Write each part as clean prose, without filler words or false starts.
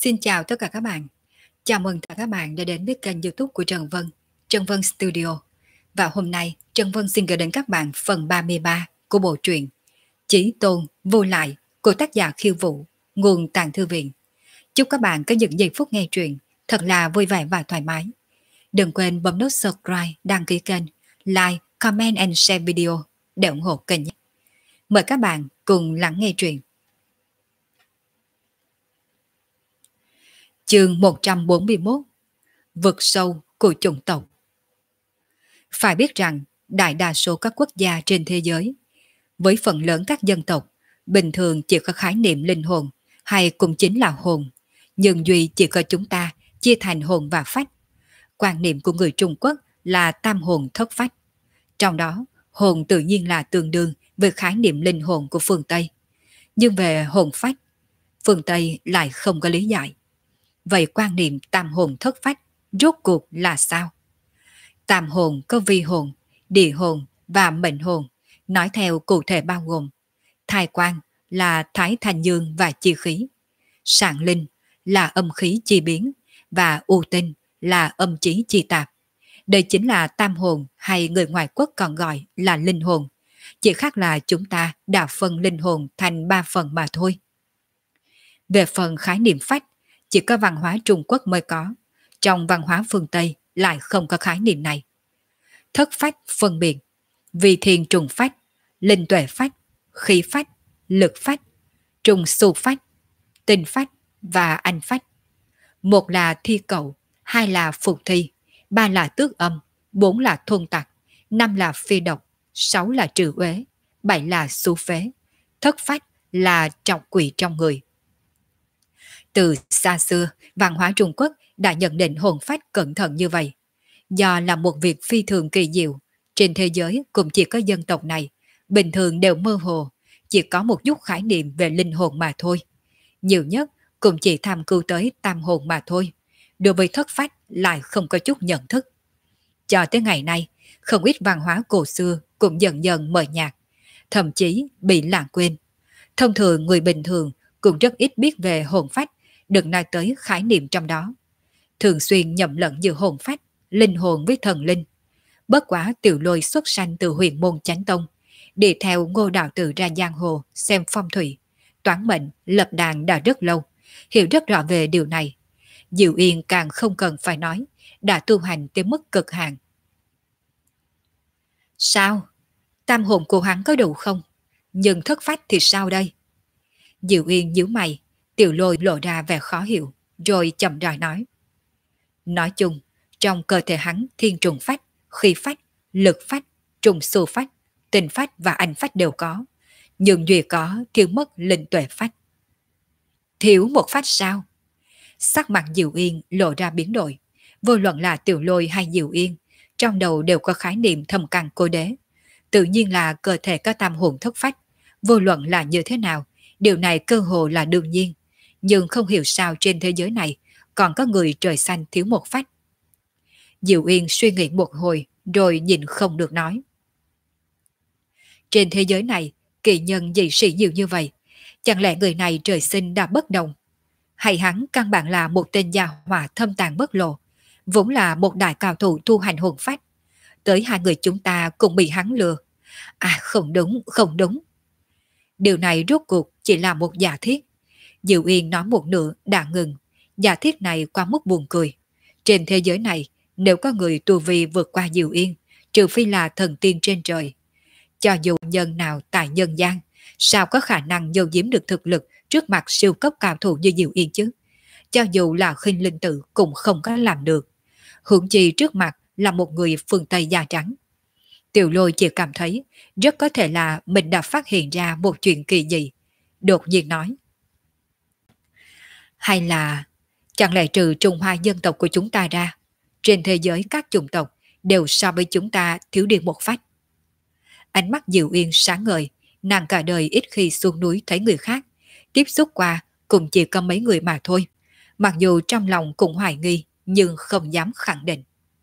Xin chào tất cả các bạn. Chào mừng tất cả các bạn đã đến với kênh YouTube của Trần Vân, Trần Vân Studio. Và hôm nay, Trần Vân xin gửi đến các bạn phần 33 của bộ truyện Chí Tôn Vô Lại của tác giả Khiêu Vũ, nguồn Tàng Thư Viện. Chúc các bạn có những giây phút nghe truyện thật là vui vẻ và thoải mái. Đừng quên bấm nút subscribe, đăng ký kênh, like, comment and share video để ủng hộ kênh nhé. Mời các bạn cùng lắng nghe truyện. Chương 141: Vực sâu của chủng tộc. Phải biết rằng, đại đa số các quốc gia trên thế giới, với phần lớn các dân tộc, bình thường chỉ có khái niệm linh hồn, hay cũng chính là hồn, nhưng duy chỉ có chúng ta chia thành hồn và phách. Quan niệm của người Trung Quốc là tam hồn thất phách. Trong đó, hồn tự nhiên là tương đương với khái niệm linh hồn của phương Tây. Nhưng về hồn phách, phương Tây lại không có lý giải. Vậy quan niệm tam hồn thất phách rốt cuộc là sao? Tam hồn có vi hồn, địa hồn và mệnh hồn, nói theo cụ thể bao gồm: Thái quan là thái thanh dương và chi khí, sạng linh là âm khí chi biến, và u tinh là âm chí chi tạp. Đây chính là tam hồn, hay người ngoại quốc còn gọi là linh hồn. Chỉ khác là chúng ta đã phân linh hồn thành 3 phần mà thôi. Về phần khái niệm phách, chỉ có văn hóa Trung Quốc mới có, trong văn hóa phương Tây lại không có khái niệm này. Thất phách phân biệt: vì thiền trùng phách, linh tuệ phách, khí phách, lực phách, trùng xu phách, tinh phách và anh phách. Một là thi cậu, hai là phục thi, ba là tước âm, bốn là thôn tặc, năm là phi độc, sáu là trừ uế, bảy là xu phế. Thất phách là trọng quỷ trong người. Từ xa xưa, văn hóa Trung Quốc đã nhận định hồn phách cẩn thận như vậy. Do là một việc phi thường kỳ diệu, trên thế giới cũng chỉ có dân tộc này, bình thường đều mơ hồ, chỉ có một chút khái niệm về linh hồn mà thôi. Nhiều nhất cũng chỉ tham cứu tới tam hồn mà thôi. Đối với thất phách lại không có chút nhận thức. Cho tới ngày nay, không ít văn hóa cổ xưa cũng dần dần mờ nhạt, thậm chí bị lãng quên. Thông thường người bình thường cũng rất ít biết về hồn phách, đừng nói tới khái niệm trong đó. Thường xuyên nhầm lẫn giữa hồn phách, linh hồn với thần linh. Bất quá Tiểu Lôi xuất sanh từ huyền môn Chánh Tông, đi theo Ngô đạo tử ra giang hồ xem phong thủy, toán mệnh, lập đàn đã rất lâu, hiểu rất rõ về điều này. Diệu Yên càng không cần phải nói, đã tu hành tới mức cực hạn. Sao? Tam hồn của hắn có đủ không? Nhưng thất phách thì sao đây? Diệu Yên nhíu mày, Tiểu Lôi lộ ra vẻ khó hiểu, rồi chậm rãi nói. Nói chung, trong cơ thể hắn thiên trùng phách, khí phách, lực phách, trùng xu phách, tinh phách và anh phách đều có, nhưng duy có thiếu mất linh tuệ phách. Thiếu một phách sao? Sắc mặt Diệu Yên lộ ra biến đổi. Vô luận là Tiểu Lôi hay Diệu Yên, trong đầu đều có khái niệm thâm căn cố đế. Tự nhiên là cơ thể có tam hồn thất phách. Vô luận là như thế nào, điều này cơ hồ là đương nhiên. Nhưng không hiểu sao trên thế giới này còn có người trời xanh thiếu một phách. Diệu Yên suy nghĩ một hồi rồi nhìn không được nói. Trên thế giới này, kỳ nhân dị sĩ nhiều như vậy, chẳng lẽ người này trời sinh đã bất đồng? Hay hắn căn bản là một tên gia hỏa thâm tàng bất lộ, vốn là một đại cao thủ tu hành hồn phách. Tới hai người chúng ta cũng bị hắn lừa. À không đúng, không đúng. Điều này rốt cuộc chỉ là một giả thiết. Diệu Yên nói một nửa đã ngừng. Giả thiết này quá mức buồn cười. Trên thế giới này, nếu có người tu vi vượt qua Diệu Yên, trừ phi là thần tiên trên trời. Cho dù nhân nào tại nhân gian, sao có khả năng giấu giếm được thực lực trước mặt siêu cấp cao thủ như Diệu Yên chứ? Cho dù là Khinh Linh Tử cũng không có làm được. Huống chi trước mặt là một người phương Tây da trắng. Tiểu Lôi chỉ cảm thấy rất có thể là mình đã phát hiện ra một chuyện kỳ dị. Đột nhiên nói. Hay là chẳng lẽ trừ Trung Hoa dân tộc của chúng ta ra, trên thế giới các chủng tộc đều so với chúng ta thiếu đi một phách? Ánh mắt Diệu Yên sáng ngời, nàng cả đời ít khi xuống núi thấy người khác, tiếp xúc qua cũng chỉ có mấy người mà thôi. Mặc dù trong lòng cũng hoài nghi, nhưng không dám khẳng định.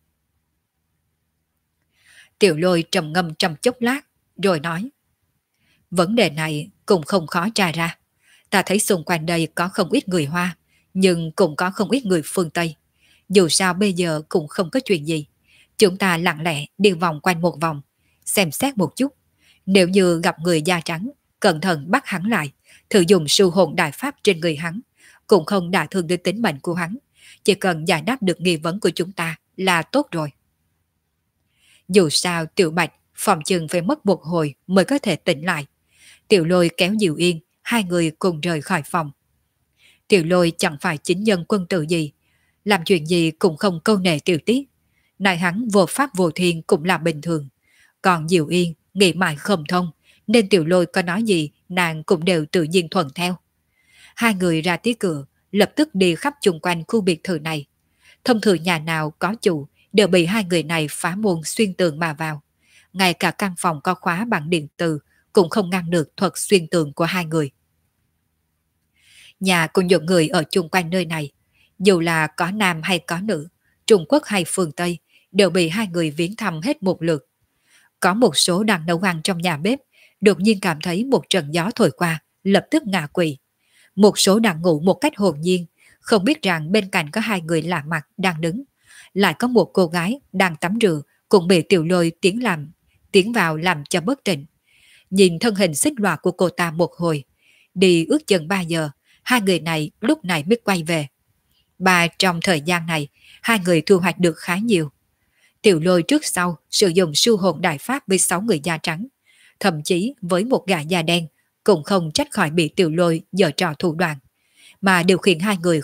Tiểu Lôi trầm ngâm trong chốc lát, rồi nói. Vấn đề này cũng không khó tra ra. Ta thấy xung quanh đây có không ít người Hoa, nhưng cũng có không ít người phương Tây. Dù sao bây giờ cũng không có chuyện gì. Chúng ta lặng lẽ đi vòng quanh một vòng, xem xét một chút. Nếu như gặp người da trắng, cẩn thận bắt hắn lại, thử dùng sư hồn đại pháp trên người hắn, cũng không đả thương đến tính mệnh của hắn. Chỉ cần giải đáp được nghi vấn của chúng ta là tốt rồi. Dù sao Tiểu Bạch phòng chừng phải mất một hồi mới có thể tỉnh lại. Tiểu Lôi kéo Diệu Yên, hai người cùng rời khỏi phòng. Tiểu Lôi chẳng phải chính nhân quân tử gì, làm chuyện gì cũng không câu nệ tiểu tiết. Này hắn vô pháp vô thiên cũng là bình thường. Còn Diệu Yên nghĩ mãi không thông, nên Tiểu Lôi có nói gì nàng cũng đều tự nhiên thuận theo. Hai người ra tới cửa, lập tức đi khắp chung quanh khu biệt thự này. Thông thường nhà nào có chủ đều bị hai người này phá môn xuyên tường mà vào. Ngay cả căn phòng có khóa bằng điện tử cũng không ngăn được thuật xuyên tường của hai người. Nhà của những người ở chung quanh nơi này, dù là có nam hay có nữ, Trung Quốc hay phương Tây, đều bị hai người viếng thăm hết một lượt. Có một số đang nấu ăn trong nhà bếp, đột nhiên cảm thấy một trận gió thổi qua, lập tức ngã quỵ. Một số đang ngủ một cách hồn nhiên, không biết rằng bên cạnh có hai người lạ mặt đang đứng. Lại có một cô gái đang tắm rửa cũng bị Tiểu Lôi tiến vào làm cho bất tỉnh. Nhìn thân hình xích loạt của cô ta một hồi, đi ước chừng 3 giờ, hai người này lúc này mới quay về. Trong thời gian này, hai người thu hoạch được khá nhiều. Tiểu Lôi trước sau sử dụng siêu hồn đại pháp với 6 người da trắng, thậm chí với một gã da đen cũng không trách khỏi bị Tiểu Lôi giở trò thủ đoạn. Điều khiến cho hai người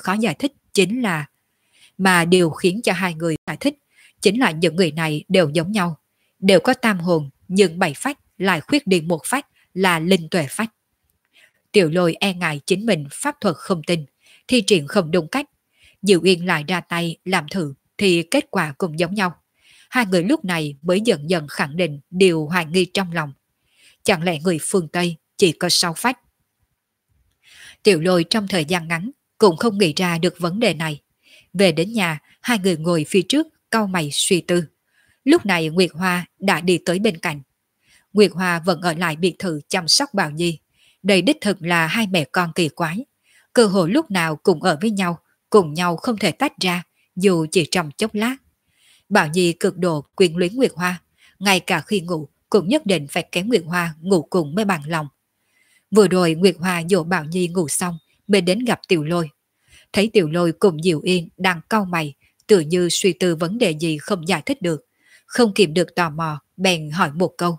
giải thích chính là những người này đều giống nhau, đều có tam hồn nhưng 7 phách lại khuyết đi một phách là linh tuệ phách. Tiểu Lôi e ngại chính mình pháp thuật không tin, thi triển không đúng cách. Diệu Yên lại ra tay làm thử thì kết quả cũng giống nhau. Hai người lúc này mới dần dần khẳng định điều hoài nghi trong lòng. Chẳng lẽ người phương Tây chỉ có 6 phách? Tiểu Lôi trong thời gian ngắn cũng không nghĩ ra được vấn đề này. Về đến nhà, hai người ngồi phía trước cau mày suy tư. Lúc này Nguyệt Hoa đã đi tới bên cạnh. Nguyệt Hoa vẫn ở lại biệt thự chăm sóc Bảo Nhi. Đây đích thực là hai mẹ con kỳ quái. Cơ hội lúc nào cũng ở với nhau, cùng nhau không thể tách ra, dù chỉ trong chốc lát. Bảo Nhi cực độ quyến luyến Nguyệt Hoa, ngay cả khi ngủ cũng nhất định phải kéo Nguyệt Hoa ngủ cùng mới bằng lòng. Vừa rồi Nguyệt Hoa dỗ Bảo Nhi ngủ xong mới đến gặp Tiểu Lôi. Thấy Tiểu Lôi cùng Diệu Yên đang cau mày, tự như suy tư vấn đề gì không giải thích được, không kìm được tò mò, bèn hỏi một câu.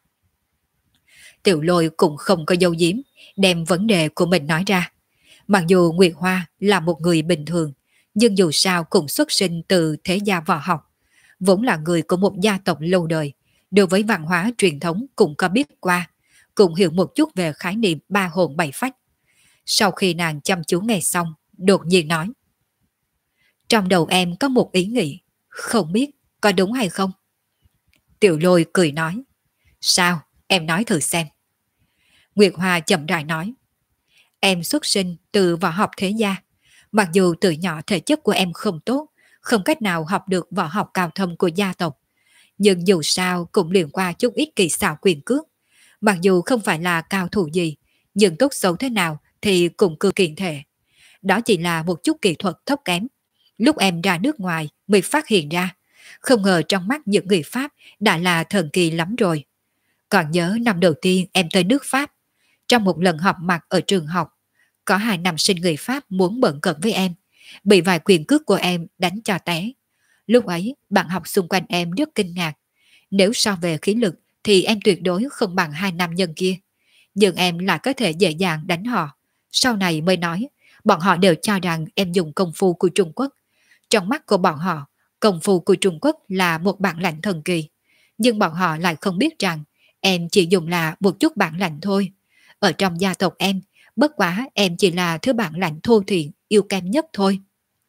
Tiểu Lôi cũng không có giấu giếm, đem vấn đề của mình nói ra. Mặc dù Nguyệt Hoa là một người bình thường, nhưng dù sao cũng xuất sinh từ thế gia võ học, vốn là người của một gia tộc lâu đời, đối với văn hóa truyền thống cũng có biết qua, cũng hiểu một chút về khái niệm ba hồn bảy phách. Sau khi nàng chăm chú nghe xong, đột nhiên nói. Trong đầu em có một ý nghĩ, không biết có đúng hay không? Tiểu Lôi cười nói. Sao, em nói thử xem. Nguyệt Hoa chậm rãi nói. Em xuất sinh từ võ học thế gia. Mặc dù từ nhỏ thể chất của em không tốt, không cách nào học được võ học cao thâm của gia tộc, nhưng dù sao cũng luyện qua chút ít kỳ xảo quyền cước. Mặc dù không phải là cao thủ gì, nhưng tốt xấu thế nào thì cũng cực kiện thể. Đó chỉ là một chút kỹ thuật thấp kém. Lúc em ra nước ngoài mới phát hiện ra, không ngờ trong mắt những người Pháp đã là thần kỳ lắm rồi. Còn nhớ năm đầu tiên em tới nước Pháp, trong một lần họp mặt ở trường học, có 2 nam sinh người Pháp muốn bận cận với em, bị vài quyền cước của em đánh cho té. Lúc ấy, bạn học xung quanh em rất kinh ngạc. Nếu so về khí lực thì em tuyệt đối không bằng 2 nam nhân kia. Nhưng em lại có thể dễ dàng đánh họ. Sau này mới nói, bọn họ đều cho rằng em dùng công phu của Trung Quốc. Trong mắt của bọn họ, công phu của Trung Quốc là một bản lãnh thần kỳ. Nhưng bọn họ lại không biết rằng em chỉ dùng là một chút bản lãnh thôi. Ở trong gia tộc em, bất quá em chỉ là thứ bản lãnh thô thiện, yêu kém nhất thôi.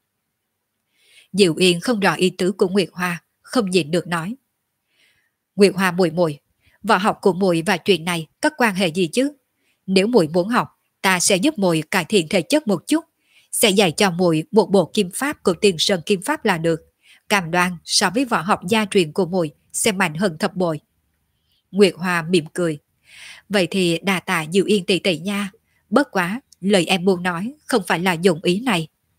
Diệu Yên không rõ ý tứ của Nguyệt Hoa, không nhịn được nói. Nguyệt Hoa muội muội, võ học của muội và chuyện này có quan hệ gì chứ? Nếu muội muốn học, ta sẽ giúp muội cải thiện thể chất một chút, sẽ dạy cho muội một bộ kim pháp của Tiên Sơn Kim Pháp là được. Cam đoan so với võ học gia truyền của muội sẽ mạnh hơn thập bội. Nguyệt Hoa mỉm cười. Vậy thì đà tạ Diệu Yên tỷ tỷ nha. Bất quá, lời em muốn nói không phải là dụng ý này.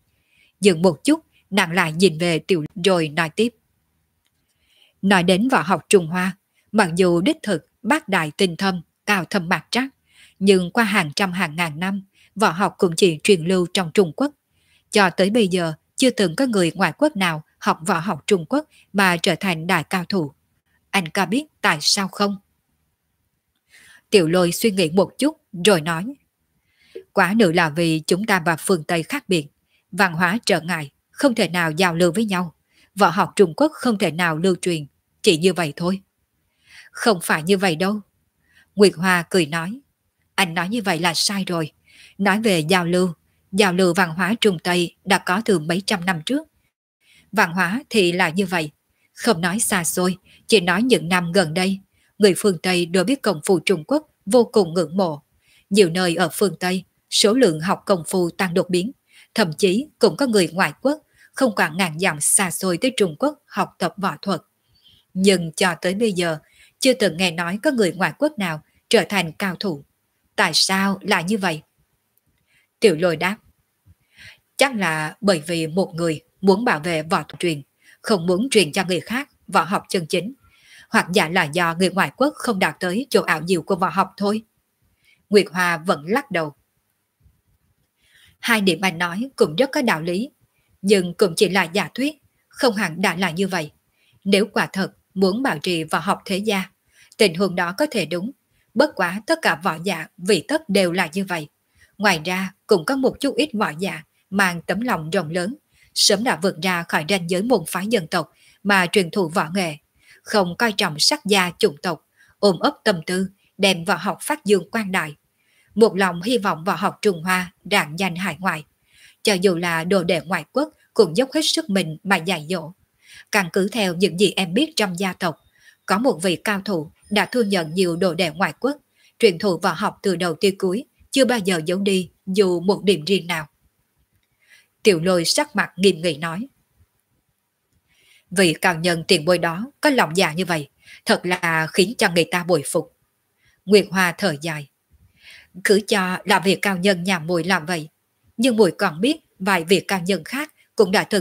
Dừng một chút, nàng lại nhìn về Tiểu rồi nói tiếp. Nói đến võ học Trung Hoa, mặc dù đích thực bác đại tinh thâm, cao thâm mạc trắc, nhưng qua hàng trăm hàng ngàn năm, võ học cũng chỉ truyền lưu trong Trung Quốc. Cho tới bây giờ, chưa từng có người ngoại quốc nào học võ học Trung Quốc mà trở thành đại cao thủ. Anh có biết tại sao không? Tiểu Lôi suy nghĩ một chút rồi nói. Quả nữ là vì chúng ta và phương Tây khác biệt, văn hóa trở ngại, không thể nào giao lưu với nhau. Võ học Trung Quốc không thể nào lưu truyền, chỉ như vậy thôi. Không phải như vậy đâu. Nguyệt Hoa cười nói. Anh nói như vậy là sai rồi. Nói về giao lưu văn hóa Trung Tây đã có từ mấy trăm năm trước. Văn hóa thì là như vậy. Không nói xa xôi, chỉ nói những năm gần đây, người phương Tây đối biết công phu Trung Quốc vô cùng ngưỡng mộ. Nhiều nơi ở phương Tây, số lượng học công phu tăng đột biến. Thậm chí cũng có người ngoại quốc, không quản ngàn dặm xa xôi tới Trung Quốc học tập võ thuật. Nhưng cho tới bây giờ, chưa từng nghe nói có người ngoại quốc nào trở thành cao thủ. Tại sao lại như vậy? Tiểu Lôi đáp. Chắc là bởi vì một người muốn bảo vệ võ thuật truyền, không muốn truyền cho người khác võ học chân chính, hoặc giả là do người ngoại quốc không đạt tới chỗ ảo diệu của võ học thôi. Nguyệt Hoa vẫn lắc đầu. Hai điểm anh nói cũng rất có đạo lý, nhưng cũng chỉ là giả thuyết, không hẳn đã là như vậy. Nếu quả thật muốn bảo trì võ học thế gia, tình huống đó có thể đúng, bất quá tất cả võ giả vị tất đều là như vậy. Ngoài ra cũng có một chút ít võ giả mang tấm lòng rộng lớn, sớm đã vượt ra khỏi ranh giới môn phái dân tộc mà truyền thụ võ nghệ, không coi trọng sắc gia chủng tộc, ôm ấp tâm tư, đem võ học phát dương quang đại. Một lòng hy vọng võ học Trung Hoa rạng danh hải ngoại. Cho dù là đồ đệ ngoại quốc cũng dốc hết sức mình mà dạy dỗ. Căn cứ theo những gì em biết trong gia tộc, có một vị cao thủ đã thu nhận nhiều đồ đệ ngoại quốc, truyền thụ võ học từ đầu tới cuối, chưa bao giờ giấu đi dù một điểm riêng nào. Tiểu Lôi sắc mặt nghiêm nghị nói. Vị cao nhân tiền bối đó có lòng dạ như vậy, thật là khiến cho người ta bội phục. Nguyệt Hoa thở dài. Cứ cho là việc cao nhân nhà muội làm vậy, nhưng muội còn biết vài việc cao nhân khác cũng đã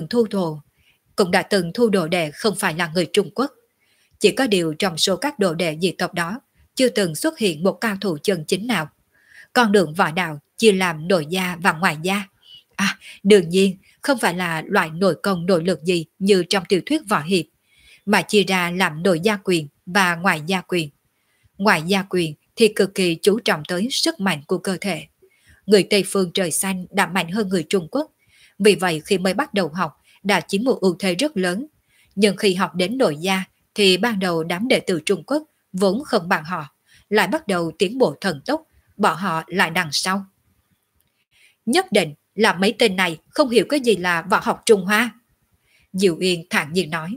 từng thu đồ đệ không phải là người Trung Quốc. Chỉ có điều trong số các đồ đệ dị tộc đó chưa từng xuất hiện một cao thủ chân chính nào. Con đường võ đạo chia làm nội gia và ngoại gia. À, đương nhiên không phải là loại nội công nội lực gì như trong tiểu thuyết võ hiệp, mà chia ra làm nội gia quyền và ngoại gia quyền. Ngoại gia quyền thì cực kỳ chú trọng tới sức mạnh của cơ thể. Người Tây phương trời xanh đã mạnh hơn người Trung Quốc, vì vậy khi mới bắt đầu học đã chiếm một ưu thế rất lớn. Nhưng khi học đến nội gia thì ban đầu đám đệ tử Trung Quốc vốn không bằng họ, lại bắt đầu tiến bộ thần tốc, bỏ họ lại đằng sau. Nhất định là mấy tên này không hiểu cái gì là võ học Trung Hoa. Diệu Yên thản nhiên nói.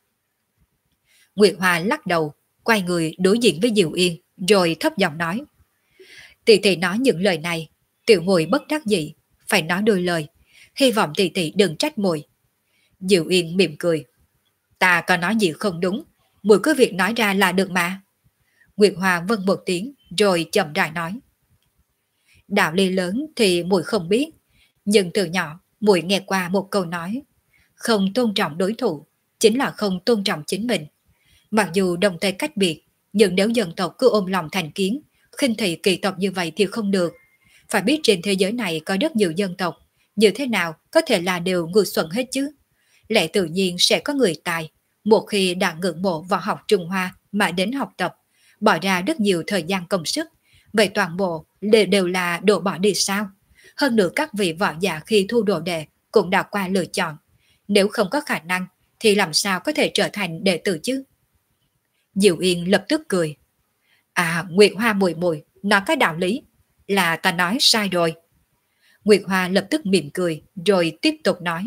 Nguyệt Hoa lắc đầu, quay người đối diện với Diệu Yên, rồi thấp giọng nói. Tỷ tỷ nói những lời này, tiểu muội bất đắc dĩ, phải nói đôi lời, hy vọng tỷ tỷ đừng trách muội. Diệu Yên mỉm cười. Ta có nói gì không đúng, muội cứ việc nói ra là được mà. Nguyệt Hoa vâng một tiếng, rồi chậm rãi nói. Đạo lý lớn thì muội không biết, nhưng từ nhỏ muội nghe qua một câu nói, không tôn trọng đối thủ chính là không tôn trọng chính mình. Mặc dù đồng tây cách biệt, nhưng nếu dân tộc cứ ôm lòng thành kiến, khinh thị kỳ tộc như vậy thì không được. Phải biết trên thế giới này có rất nhiều dân tộc, như thế nào có thể là đều ngu xuẩn hết chứ. Lẽ tự nhiên sẽ có người tài, một khi đã ngưỡng mộ vào học Trung Hoa mà đến học tập, bỏ ra rất nhiều thời gian công sức, vậy toàn bộ đều là đổ bỏ đi sao? Hơn nữa các vị võ giả khi thu đồ đệ cũng đã qua lựa chọn. Nếu không có khả năng thì làm sao có thể trở thành đệ tử chứ? Diệu Yên lập tức cười. À, Nguyệt Hoa muội muội nói cái đạo lý, là ta nói sai rồi. Nguyệt Hoa lập tức mỉm cười rồi tiếp tục nói.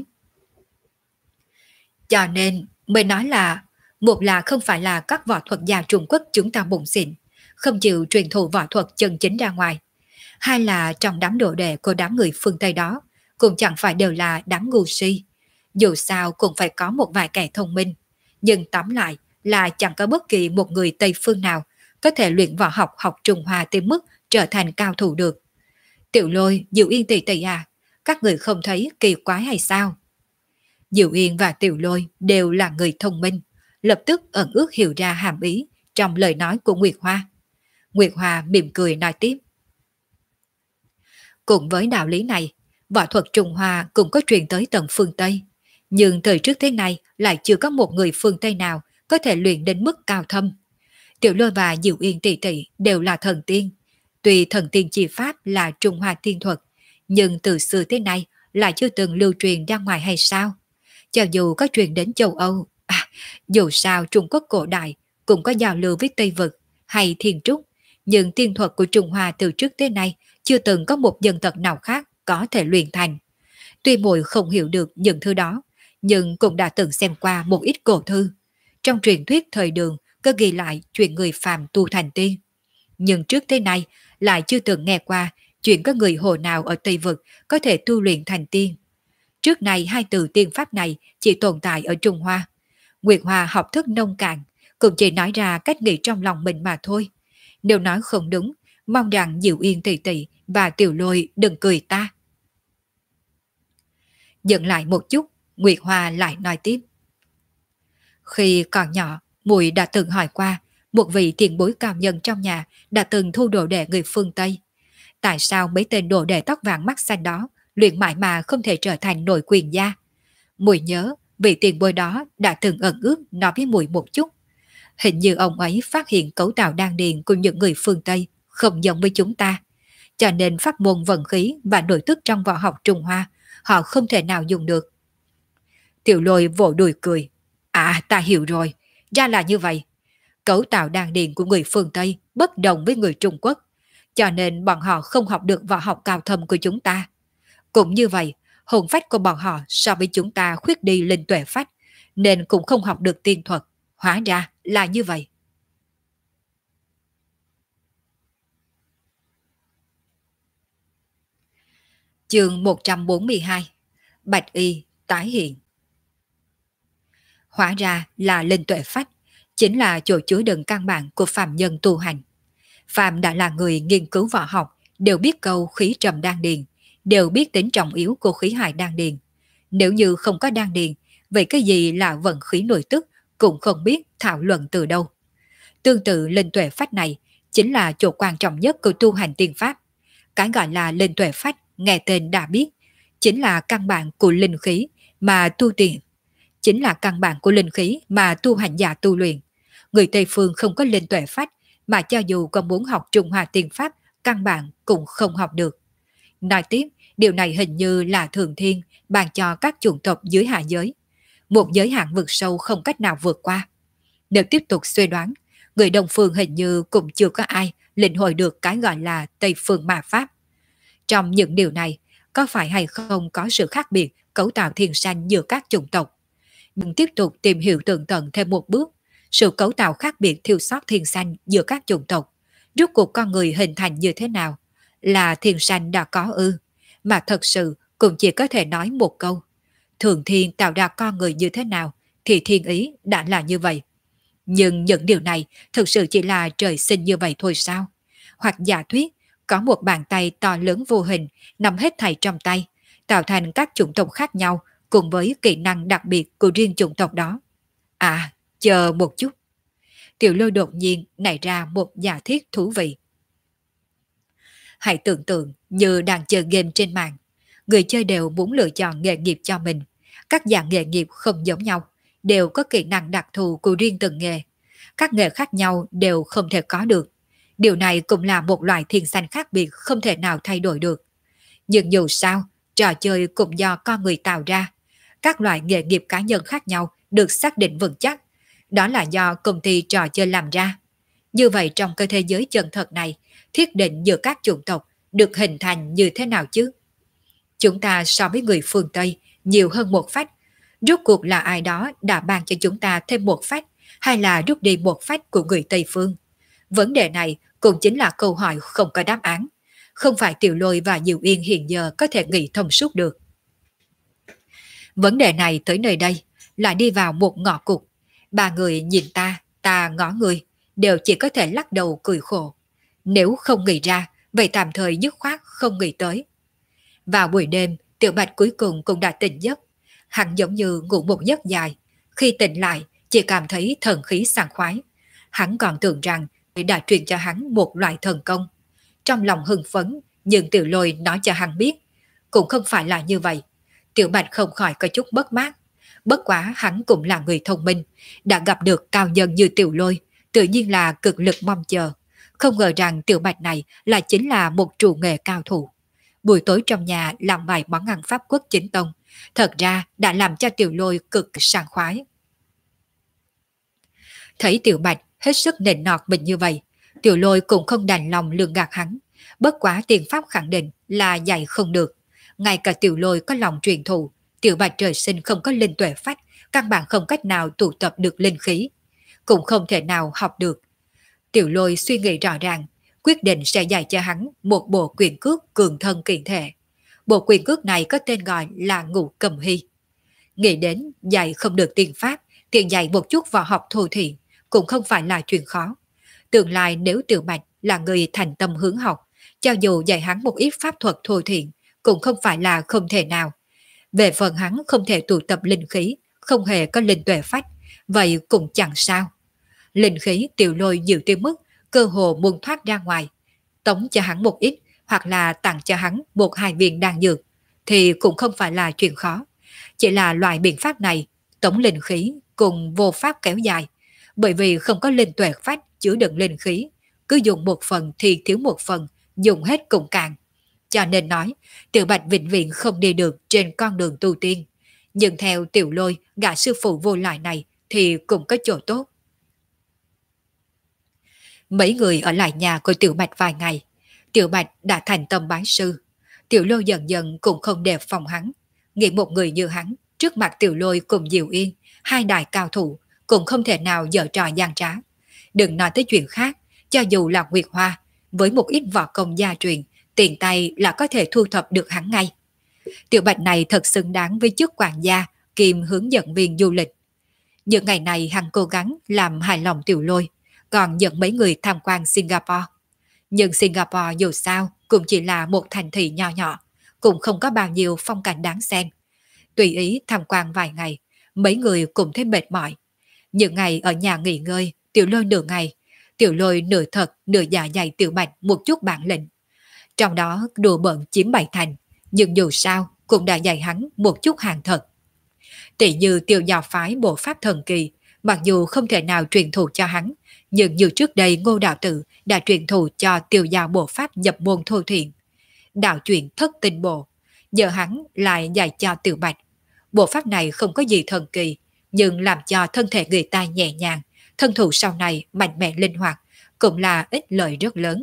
Cho nên mới nói là, một là không phải là các võ thuật gia Trung Quốc chúng ta bụng xịn, không chịu truyền thụ võ thuật chân chính ra ngoài. Hai là trong đám đồ đệ của đám người phương Tây đó cũng chẳng phải đều là đám ngu si. Dù sao cũng phải có một vài kẻ thông minh, nhưng tóm lại là chẳng có bất kỳ một người Tây phương nào có thể luyện võ học Trung Hoa tới mức trở thành cao thủ được. Tiểu Lôi, Diệu Yên tỷ tỷ à, các người không thấy kỳ quái hay sao? Diệu Yên và Tiểu Lôi đều là người thông minh, lập tức ẩn ước hiểu ra hàm ý trong lời nói của Nguyệt Hoa. Nguyệt Hoa mỉm cười nói tiếp. Cùng với đạo lý này, võ thuật Trung Hoa cũng có truyền tới tận phương Tây. Nhưng thời trước thế này lại chưa có một người phương Tây nào có thể luyện đến mức cao thâm. Tiểu Lôi và Diệu Yên tỷ tỷ đều là thần tiên. Tuy thần tiên chi pháp là Trung Hoa tiên thuật, nhưng từ xưa tới nay lại chưa từng lưu truyền ra ngoài hay sao? Cho dù có truyền đến châu Âu, dù sao Trung Quốc cổ đại cũng có giao lưu với Tây Vực hay Thiên Trúc, nhưng tiên thuật của Trung Hoa từ trước tới nay chưa từng có một dân tộc nào khác có thể luyện thành. Tuy muội không hiểu được những thứ đó, nhưng cũng đã từng xem qua một ít cổ thư. Trong truyền thuyết thời Đường có ghi lại chuyện người phàm tu thành tiên. Nhưng trước tới nay lại chưa từng nghe qua chuyện có người hồ nào ở Tây Vực có thể tu luyện thành tiên. Trước này hai từ tiên pháp này chỉ tồn tại ở Trung Hoa. Nguyệt Hoa học thức nông cạn, cũng chỉ nói ra cách nghĩ trong lòng mình mà thôi. Nếu nói không đúng, mong rằng Diệu Yên tỷ tỷ và Tiểu Lôi đừng cười ta. Dừng lại một chút, Nguyệt Hoa lại nói tiếp. Khi còn nhỏ, muội đã từng hỏi qua một vị tiền bối cao nhân trong nhà đã từng thu đồ đệ người phương Tây. Tại sao mấy tên đồ đệ tóc vàng mắt xanh đó luyện mãi mà không thể trở thành nội quyền gia? Muội nhớ vị tiền bối đó đã từng ẩn ước nói với muội một chút. Hình như ông ấy phát hiện cấu tạo đan điền của những người phương Tây không giống với chúng ta, cho nên pháp môn vận khí và nội tức trong võ học Trung Hoa họ không thể nào dùng được. Tiểu Lôi vỗ đùi cười. À, ta hiểu rồi, ra là như vậy. Cấu tạo đan điền của người phương Tây bất đồng với người Trung Quốc, cho nên bọn họ không học được võ học cao thâm của chúng ta. Cũng như vậy, hồn phách của bọn họ so với chúng ta khuyết đi linh tuệ phách, nên cũng không học được tiên thuật. Hóa ra là như vậy. Chương 142. Bạch Y tái hiện. Hóa ra là linh tuệ phách, chính là chỗ chứa đựng căn bản của phàm nhân tu hành. Phàm đã là người nghiên cứu võ học, đều biết câu khí trầm đan điền, đều biết tính trọng yếu của khí hải đan điền. Nếu như không có đan điền, vậy cái gì là vận khí nội tức cũng không biết thảo luận từ đâu. Tương tự linh tuệ phách này chính là chỗ quan trọng nhất của tu hành tiên pháp. Cái gọi là linh tuệ phách nghe tên đã biết, chính là căn bản của linh khí mà tu tiền, chính là căn bản của linh khí mà tu hành giả tu luyện. Người Tây phương không có linh tuệ phách, mà cho dù có muốn học Trung Hoa tiên pháp, căn bản cũng không học được. Nói tiếp, điều này hình như là thường thiên ban cho các chủng tộc dưới hạ giới, một giới hạn vực sâu không cách nào vượt qua. Nếu tiếp tục suy đoán, người Đông phương hình như cũng chưa có ai lĩnh hội được cái gọi là Tây phương ma pháp. Trong những điều này, có phải hay không có sự khác biệt cấu tạo thiên sanh giữa các chủng tộc? Nhưng tiếp tục tìm hiểu tường tận thêm một bước, sự cấu tạo khác biệt thiếu sót thiên sanh giữa các chủng tộc, rốt cuộc con người hình thành như thế nào? Là thiên sanh đã có ư? Mà thật sự cũng chỉ có thể nói một câu. Thường thiên tạo ra con người như thế nào thì thiên ý đã là như vậy. Nhưng những điều này thực sự chỉ là trời sinh như vậy thôi sao? Hoặc giả thuyết, có một bàn tay to lớn vô hình nằm hết thảy trong tay, tạo thành các chủng tộc khác nhau cùng với kỹ năng đặc biệt của riêng chủng tộc đó. À, chờ một chút. Tiểu Lôi đột nhiên nảy ra một giả thiết thú vị. Hãy tưởng tượng như đang chơi game trên mạng. Người chơi đều muốn lựa chọn nghề nghiệp cho mình. Các dạng nghề nghiệp không giống nhau, đều có kỹ năng đặc thù của riêng từng nghề. Các nghề khác nhau đều không thể có được. Điều này cũng là một loại thiên sanh khác biệt không thể nào thay đổi được. Nhưng dù sao, trò chơi cũng do con người tạo ra. Các loại nghề nghiệp cá nhân khác nhau được xác định vững chắc. Đó là do công ty trò chơi làm ra. Như vậy trong cái thế giới chân thật này, thiết định giữa các chủng tộc được hình thành như thế nào chứ? Chúng ta so với người phương Tây nhiều hơn một phách. Rốt cuộc là ai đó đã ban cho chúng ta thêm một phách, hay là rút đi một phách của người Tây phương? Vấn đề này cũng chính là câu hỏi không có đáp án. Không phải Tiểu Lôi và Diệu Yên hiện giờ có thể nghĩ thông suốt được. Vấn đề này tới nơi đây lại đi vào một ngõ cụt. Ba người nhìn ta, ta ngó người, đều chỉ có thể lắc đầu cười khổ. Nếu không nghĩ ra, vậy tạm thời dứt khoát không nghĩ tới. Vào buổi đêm, Tiểu Bạch cuối cùng cũng đã tỉnh giấc. Hắn giống như ngủ một giấc dài, khi tỉnh lại chỉ cảm thấy thần khí sảng khoái. Hắn còn tưởng rằng đã truyền cho hắn một loại thần công. Trong lòng hưng phấn, nhưng Tiểu Lôi nói cho hắn biết, cũng không phải là như vậy. Tiểu Bạch không khỏi có chút bất mát. Bất quá hắn cũng là người thông minh, đã gặp được cao nhân như Tiểu Lôi, tự nhiên là cực lực mong chờ. Không ngờ rằng Tiểu Bạch này là chính là một trụ nghề cao thủ. Buổi tối trong nhà làm vài món ăn Pháp quốc chính tông, thật ra đã làm cho Tiểu Lôi cực sảng khoái. Thấy Tiểu Bạch hết sức nịnh nọt mình như vậy, Tiểu Lôi cũng không đành lòng lường gạt hắn. Bất quá tiền pháp khẳng định là dạy không được. Ngay cả Tiểu Lôi có lòng truyền thụ, Tiểu Bạch trời sinh không có linh tuệ phách, căn bản không cách nào tụ tập được linh khí, cũng không thể nào học được. Tiểu Lôi suy nghĩ rõ ràng, quyết định sẽ dạy cho hắn một bộ quyền cước cường thân kiện thể. Bộ quyền cước này có tên gọi là Ngũ Cầm Hy. Nghĩ đến dạy không được tiền pháp, thì dạy một chút võ học thô thiện cũng không phải là chuyện khó. Tương lai nếu Tiểu Bạch là người thành tâm hướng học, cho dù dạy hắn một ít pháp thuật thô thiện cũng không phải là không thể nào. Về phần hắn không thể tụ tập linh khí, không hề có linh tuệ phách, vậy cũng chẳng sao. Linh khí Tiểu Lôi nhiều tiêu mức, cơ hồ muốn thoát ra ngoài. Tống cho hắn một ít, hoặc là tặng cho hắn một hai viên đan dược, thì cũng không phải là chuyện khó. Chỉ là loại biện pháp này, tống linh khí cùng vô pháp kéo dài, bởi vì không có linh tuệ phách chứa đựng linh khí, cứ dùng một phần thì thiếu một phần, dùng hết cũng cạn. Cho nên nói, Tiểu Bạch vĩnh viễn không đi được trên con đường tu tiên. Nhưng theo Tiểu Lôi, gã sư phụ vô lại này thì cũng có chỗ tốt. Mấy người ở lại nhà của Tiểu Bạch vài ngày. Tiểu Bạch đã thành tâm bái sư. Tiểu Lôi dần dần cũng không đề phòng hắn. Nghĩ một người như hắn, trước mặt Tiểu Lôi cùng Diệu Yên, hai đại cao thủ, cũng không thể nào giở trò gian trá. Đừng nói tới chuyện khác, cho dù là Nguyệt Hoa, với một ít võ công gia truyền, tiền tay là có thể thu thập được hắn ngay. Tiểu Bạch này thật xứng đáng với chức quản gia, kiêm hướng dẫn viên du lịch. Những ngày này hắn cố gắng làm hài lòng Tiểu Lôi, còn dẫn mấy người tham quan Singapore. Nhưng Singapore dù sao cũng chỉ là một thành thị nhỏ nhỏ, cũng không có bao nhiêu phong cảnh đáng xem. Tùy ý tham quan vài ngày, mấy người cũng thấy mệt mỏi. Những ngày ở nhà nghỉ ngơi, Tiểu Lôi nửa ngày, Tiểu Lôi nửa thật nửa giả dạy Tiểu Bạch một chút bản lĩnh. Trong đó đùa bận chiếm bảy thành, nhưng dù sao cũng đã dạy hắn một chút hàng thật. Tỷ như Tiêu giáo phái bộ pháp thần kỳ, mặc dù không thể nào truyền thụ cho hắn, nhưng như trước đây Ngô Đạo Tử đã truyền thụ cho Tiêu giáo bộ pháp nhập môn thô thiện. Đạo chuyện thất tinh bộ, giờ hắn lại dạy cho Tiểu Bạch. Bộ pháp này không có gì thần kỳ, nhưng làm cho thân thể người ta nhẹ nhàng, thân thủ sau này mạnh mẽ linh hoạt, cũng là ích lợi rất lớn.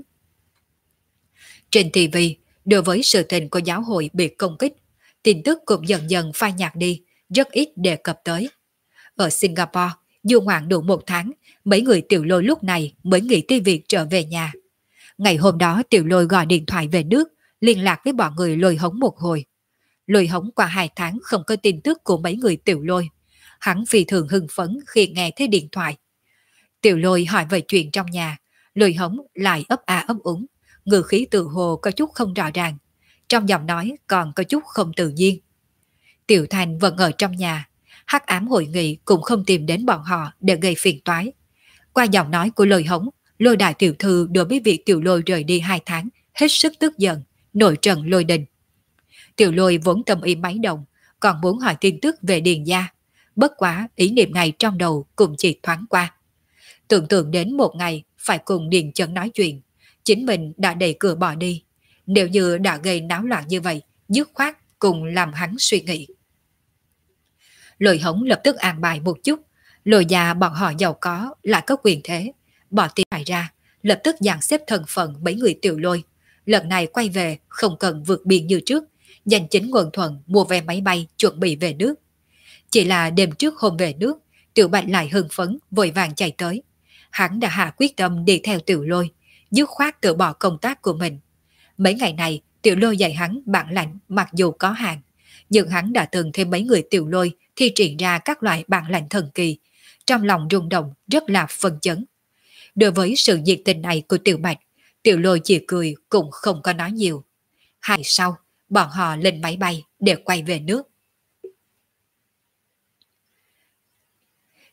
Trên TV, đối với sự tình của giáo hội bị công kích, tin tức cũng dần dần phai nhạt đi, rất ít đề cập tới. Ở Singapore, du ngoạn đủ một tháng, mấy người Tiểu Lôi lúc này mới nghĩ tới việc trở về nhà. Ngày hôm đó Tiểu Lôi gọi điện thoại về nước, liên lạc với bọn người Lôi Hống một hồi. Lôi Hống qua 2 tháng không có tin tức của mấy người Tiểu Lôi. Hắn phi thường hưng phấn khi nghe thấy điện thoại. Tiểu Lôi hỏi về chuyện trong nhà, Lôi Hống lại ấp a ấp úng, ngữ khí tự hồ có chút không rõ ràng, trong giọng nói còn có chút không tự nhiên. Tiểu Thành vẫn ở trong nhà, hắc ám hội nghị cũng không tìm đến bọn họ để gây phiền toái. Qua giọng nói của Lôi Hống, Lôi đại tiểu thư đối với việc Tiểu Lôi rời đi 2 tháng hết sức tức giận, nổi trận lôi đình. Tiểu Lôi vốn tâm ý máy động, còn muốn hỏi tin tức về Điền gia. Bất quá ý niệm này trong đầu cũng chỉ thoáng qua. Tưởng tượng đến một ngày phải cùng Điền Chấn nói chuyện, chính mình đã đẩy cửa bỏ đi. Nếu như đã gây náo loạn như vậy, dứt khoát cùng làm hắn suy nghĩ. Lôi Hống lập tức an bài một chút, Lôi gia bọn họ giàu có lại có quyền thế, bỏ tiền phải ra, lập tức dàn xếp thân phận mấy người Tiểu Lôi. Lần này quay về không cần vượt biên như trước, dành chính nguồn thuận mua vé máy bay chuẩn bị về nước. Chỉ là đêm trước hôm về nước, Tiểu Bạch lại hưng phấn vội vàng chạy tới. Hắn đã hạ quyết tâm đi theo Tiểu Lôi, dứt khoát từ bỏ công tác của mình. Mấy ngày này Tiểu Lôi dạy hắn bản lãnh mặc dù có hạn, nhưng hắn đã từng thêm mấy người Tiểu Lôi thi triển ra các loại bản lãnh thần kỳ, trong lòng rung động rất là phân chấn. Đối với sự nhiệt tình này của Tiểu Bạch, Tiểu Lôi chỉ cười cũng không có nói nhiều. 2 ngày sau, bọn họ lên máy bay để quay về nước.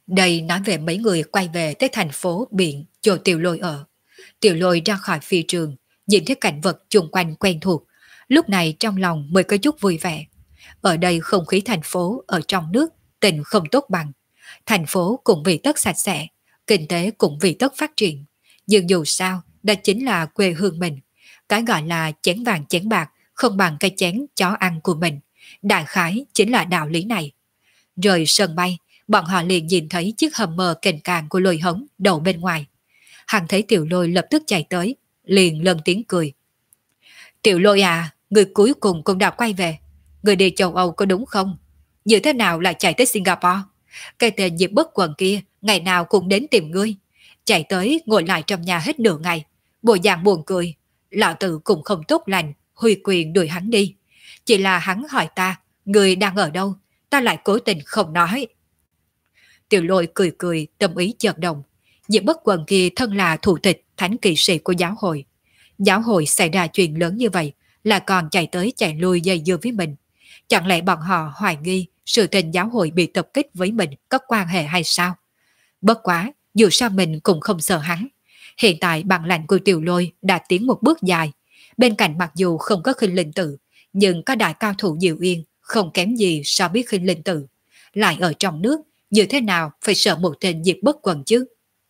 Đây nói về mấy người quay về tới thành phố biển chỗ Tiểu Lôi ở. Tiểu Lôi ra khỏi phi trường, nhìn thấy cảnh vật chung quanh quen thuộc, lúc này trong lòng mới có chút vui vẻ. Ở đây không khí thành phố ở trong nước tình không tốt bằng. Thành phố cũng vì tất sạch sẽ, kinh tế cũng vì tất phát triển. Nhưng dù sao, đó chính là quê hương mình. Cái gọi là chén vàng chén bạc không bằng cái chén chó ăn của mình. Đại khái chính là đạo lý này. Rời sân bay, bọn họ liền nhìn thấy chiếc hầm mờ kềnh càng của Lôi Hống đậu bên ngoài. Hắn thấy Tiểu Lôi lập tức chạy tới, liền lên tiếng cười. Tiểu Lôi à, người cuối cùng cũng đã quay về. Người đi châu Âu có đúng không? Như thế nào lại chạy tới Singapore? Cái tên Diệp Bất Quần kia ngày nào cũng đến tìm ngươi. Chạy tới ngồi lại trong nhà hết nửa ngày. Bộ dạng buồn cười. Lão tử cũng không tốt lành, huy quyền đuổi hắn đi. Chỉ là hắn hỏi ta, người đang ở đâu? Ta lại cố tình không nói. Tiểu Lôi cười cười, tâm ý chợt động. Diệp Bất Quần kia thân là thủ tịch thánh kỵ sĩ của giáo hội. Giáo hội xảy ra chuyện lớn như vậy là còn chạy tới chạy lui dây dưa với mình. Chẳng lẽ bọn họ hoài nghi sự tình giáo hội bị tập kích với mình có quan hệ hay sao? Bất quá, dù sao mình cũng không sợ hắn. Hiện tại bản lãnh của Tiểu Lôi đã tiến một bước dài. Bên cạnh mặc dù không có Khinh Linh Tự, nhưng có đại cao thủ Diệu Yên không kém gì so với Khinh Linh Tự. Lại ở trong nước, như thế nào phải sợ một tên Diệp Bất Quần chứ?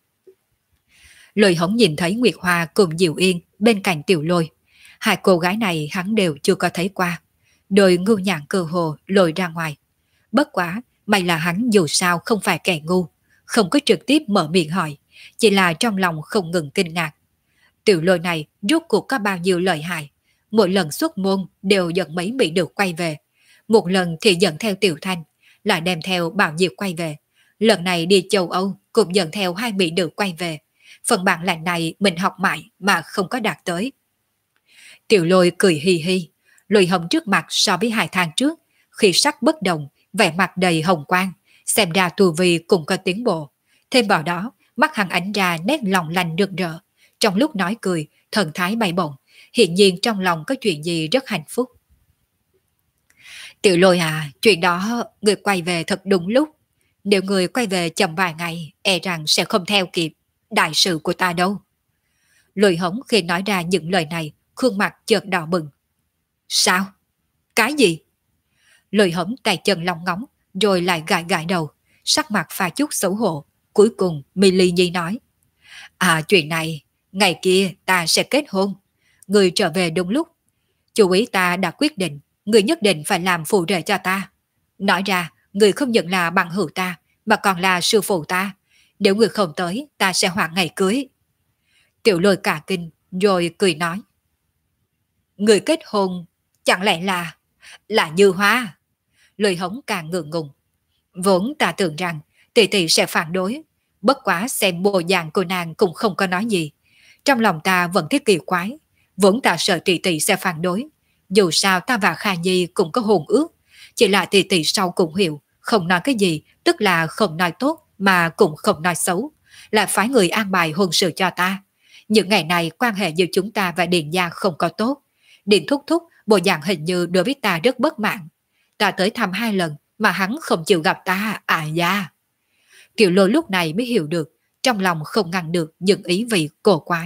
Lôi Hống nhìn thấy Nguyệt Hoa cùng Diệu Yên bên cạnh Tiểu Lôi. Hai cô gái này hắn đều chưa có thấy qua. Đôi ngu nhạn cơ hồ lôi ra ngoài. Bất quá, may là hắn dù sao không phải kẻ ngu, không có trực tiếp mở miệng hỏi, chỉ là trong lòng không ngừng kinh ngạc. Tiểu Lôi này rốt cuộc có bao nhiêu lợi hại, mỗi lần xuất môn đều dẫn mấy mỹ được quay về, một lần thì dẫn theo Tiểu Thanh, lại đem theo Bảo Diệp quay về, lần này đi châu Âu cũng dẫn theo hai mỹ được quay về. Phần bản lạnh này mình học mãi mà không có đạt tới. Tiểu Lôi cười hi hi, Lôi Hồng trước mặt so với 2 tháng trước, khi sắc bất đồng, vẻ mặt đầy hồng quang, xem ra tu vi cũng có tiến bộ. Thêm vào đó, mắt hắn ánh ra nét lòng lành rực rỡ. Trong lúc nói cười, thần thái bay bổng, hiện nhiên trong lòng có chuyện gì rất hạnh phúc. Tiểu Lôi à, chuyện đó người quay về thật đúng lúc. Nếu người quay về chậm vài ngày, e rằng sẽ không theo kịp đại sự của ta đâu. Lôi Hống khi nói ra những lời này, khuôn mặt chợt đỏ bừng. Sao? Cái gì? Lôi Hống tay chân lòng ngóng, rồi lại gãi gãi đầu, sắc mặt pha chút xấu hổ. Cuối cùng Milly Nhi nói. À, chuyện này, ngày kia ta sẽ kết hôn. Người trở về đúng lúc. Chủ ý ta đã quyết định, người nhất định phải làm phù rể cho ta. Nói ra, người không những là bằng hữu ta, mà còn là sư phụ ta. Nếu người không tới, ta sẽ hoãn ngày cưới. Tiểu Lôi cả kinh, rồi cười nói. Người kết hôn, chẳng lẽ là Như Hoa? Lôi Hống càng ngượng ngùng. Vốn ta tưởng rằng tỷ tỷ sẽ phản đối, bất quá xem bộ dạng của nàng cũng không có nói gì. Trong lòng ta vẫn thấy kỳ quái, vốn ta sợ tỷ tỷ sẽ phản đối. Dù sao ta và Kha Nhi cũng có hôn ước, chỉ là tỷ tỷ sau cũng hiểu, không nói cái gì, tức là không nói tốt mà cũng không nói xấu, là phái người an bài hôn sự cho ta. Những ngày này quan hệ giữa chúng ta và Điền gia không có tốt. Điền thúc thúc bộ dạng hình như đối với ta rất bất mãn. Ta tới thăm 2 lần mà hắn không chịu gặp ta, à da. Tiểu Lôi lúc này mới hiểu được, trong lòng không ngăn được những ý vị cổ quái.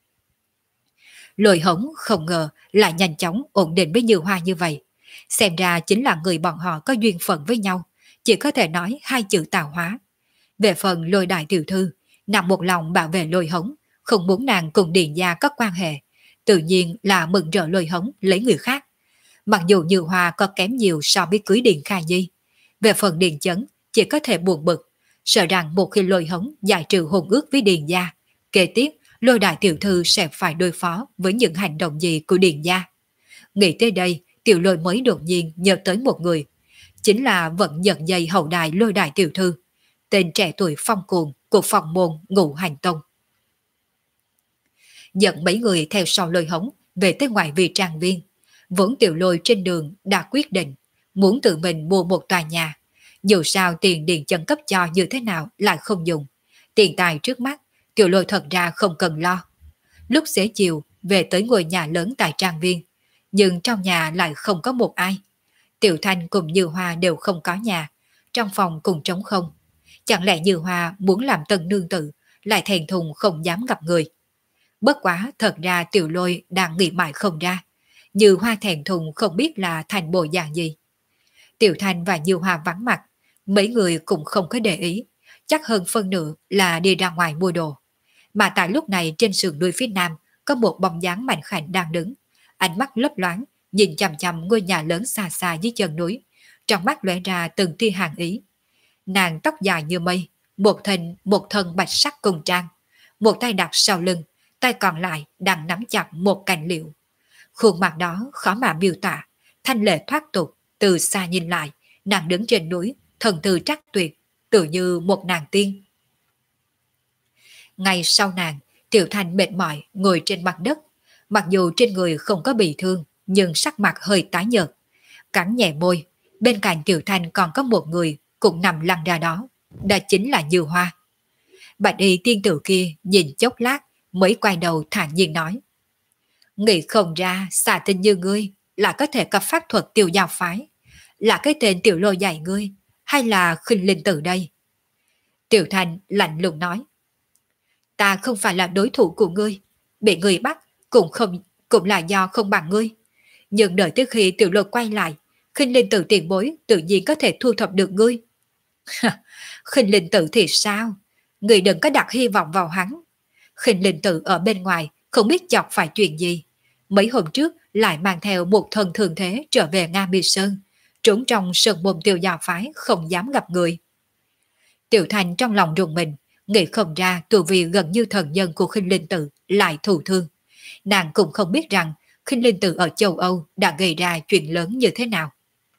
Lôi Hống không ngờ lại nhanh chóng ổn định với Như Hoa như vậy. Xem ra chính là người bọn họ có duyên phận với nhau, chỉ có thể nói 2 chữ tạo hóa. Về phần Lôi đại tiểu thư, nàng một lòng bảo vệ Lôi Hống, không muốn nàng cùng Điền gia có quan hệ, tự nhiên là mừng rỡ Lôi Hống lấy người khác. Mặc dù Như Hoa có kém nhiều so với cưới Điền Kha Nhi, về phần Điền Chấn chỉ có thể buồn bực, sợ rằng một khi Lôi Hống giải trừ hôn ước với Điền gia, kế tiếp Lôi đại tiểu thư sẽ phải đối phó với những hành động gì của Điền gia. Nghĩ tới đây, Tiểu Lôi mới đột nhiên nhớ tới một người, chính là vẫn nhận dây hậu đài Lôi đại tiểu thư, tên trẻ tuổi phong cuồng của phòng môn Ngũ Hành Tông. Dẫn mấy người theo sau Lôi Hống về tới ngoại vi trang viên. Vốn Tiểu Lôi trên đường đã quyết định muốn tự mình mua một tòa nhà. Dù sao tiền Điền Chấn cấp cho như thế nào lại không dùng. Tiền tài trước mắt, Tiểu Lôi thật ra không cần lo. Lúc xế chiều về tới ngôi nhà lớn tại trang viên, nhưng trong nhà lại không có một ai. Tiểu Thanh cùng Như Hoa đều không có nhà, trong phòng cùng trống không. Chẳng lẽ Như Hoa muốn làm tân nương tử, lại thẹn thùng không dám gặp người. Bất quá thật ra Tiểu Lôi đang nghĩ mãi không ra. Như Hoa thẹn thùng không biết là thành bộ dạng gì. Tiểu Thanh và Như Hoa vắng mặt, mấy người cũng không có để ý, chắc hơn phân nửa là đi ra ngoài mua đồ. Mà tại lúc này trên sườn núi phía nam có một bóng dáng mảnh khảnh đang đứng, ánh mắt lấp loáng, nhìn chằm chằm ngôi nhà lớn xa xa dưới chân núi, trong mắt lóe ra từng tia hàn ý. Nàng tóc dài như mây, một thân bạch sắc cùng trang, một tay đặt sau lưng, tay còn lại đang nắm chặt một cành liễu. Khuôn mặt đó khó mà miêu tả, thanh lệ thoát tục, từ xa nhìn lại, nàng đứng trên núi, thần tư trắc tuyệt, tự như một nàng tiên. Ngay sau nàng, Tiểu Thanh mệt mỏi ngồi trên mặt đất, mặc dù trên người không có bị thương, nhưng sắc mặt hơi tái nhợt, cắn nhẹ môi. Bên cạnh Tiểu Thanh còn có một người cũng nằm lăn ra đó, đó chính là Như Hoa. Bạch y tiên tử kia nhìn chốc lát mới quay đầu thản nhiên nói: nghĩ không ra xà tinh như ngươi là có thể có pháp thuật Tiểu Giao phái, là cái tên Tiểu Lôi dạy ngươi, hay là khinh linh tử đây? Tiểu Thanh lạnh lùng nói: ta không phải là đối thủ của ngươi, bị ngươi bắt cũng là do không bằng ngươi. Nhưng đợi tới khi Tiểu Lôi quay lại, khinh linh tử tiền bối tự nhiên có thể thu thập được ngươi. Khinh linh tử thì sao? Ngươi đừng có đặt hy vọng vào hắn. Khinh linh tử ở bên ngoài không biết chọc phải chuyện gì. Mấy hôm trước lại mang theo một thần thường thế trở về Nga Mi Sơn, trốn trong sơn môn Tiểu Giao phái không dám gặp người. Tiểu Thành trong lòng rùng mình, nghĩ không ra tu vi gần như thần nhân của khinh linh tử lại thụ thương. Nàng cũng không biết rằng khinh linh tử ở châu Âu đã gây ra chuyện lớn như thế nào.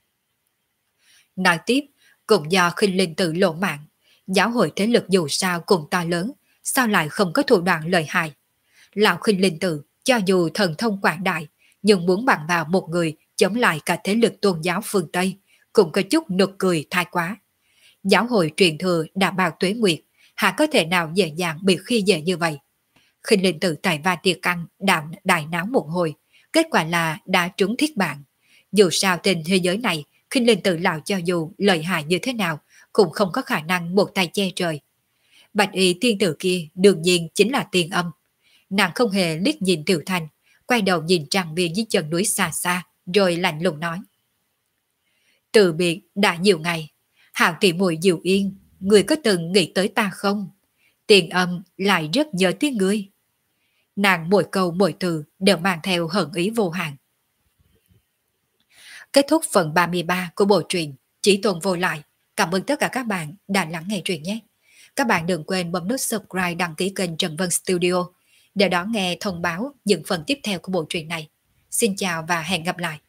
Nói tiếp, cũng do khinh linh tử lộ mạng, giáo hội thế lực dù sao cũng to lớn, sao lại không có thủ đoạn lợi hại. Lão khinh linh tử cho dù thần thông quảng đại, nhưng muốn bằng vào một người chống lại cả thế lực tôn giáo phương Tây, cũng có chút nực cười thái quá. Giáo hội truyền thừa đã bao tuế nguyệt, hạ có thể nào dễ dàng bị khi dễ như vậy. Khinh linh tử tại Va tiệc ăn đại náo một hồi, kết quả là đã trúng thiết bạn. Dù sao trên thế giới này, khinh linh tử lão cho dù lợi hại như thế nào, cũng không có khả năng một tay che trời. Bạch y tiên tử kia đương nhiên chính là Tiên Âm. Nàng không hề liếc nhìn Tiểu Thanh, quay đầu nhìn trăng viên dưới chân núi xa xa, rồi lạnh lùng nói: từ biệt đã nhiều ngày, hảo tỷ muội Diệu Yên, người có từng nghĩ tới ta không? Tiền Âm lại rất nhớ tiếng ngươi. Nàng mỗi câu mỗi từ đều mang theo hận ý vô hạn. Kết thúc phần 33 của bộ truyện Chỉ Tồn Vô Lại. Cảm ơn tất cả các bạn đã lắng nghe truyện nhé. Các bạn đừng quên bấm nút subscribe, đăng ký kênh Trần Vân Studio để đón nghe thông báo những phần tiếp theo của bộ truyện này. Xin chào và hẹn gặp lại.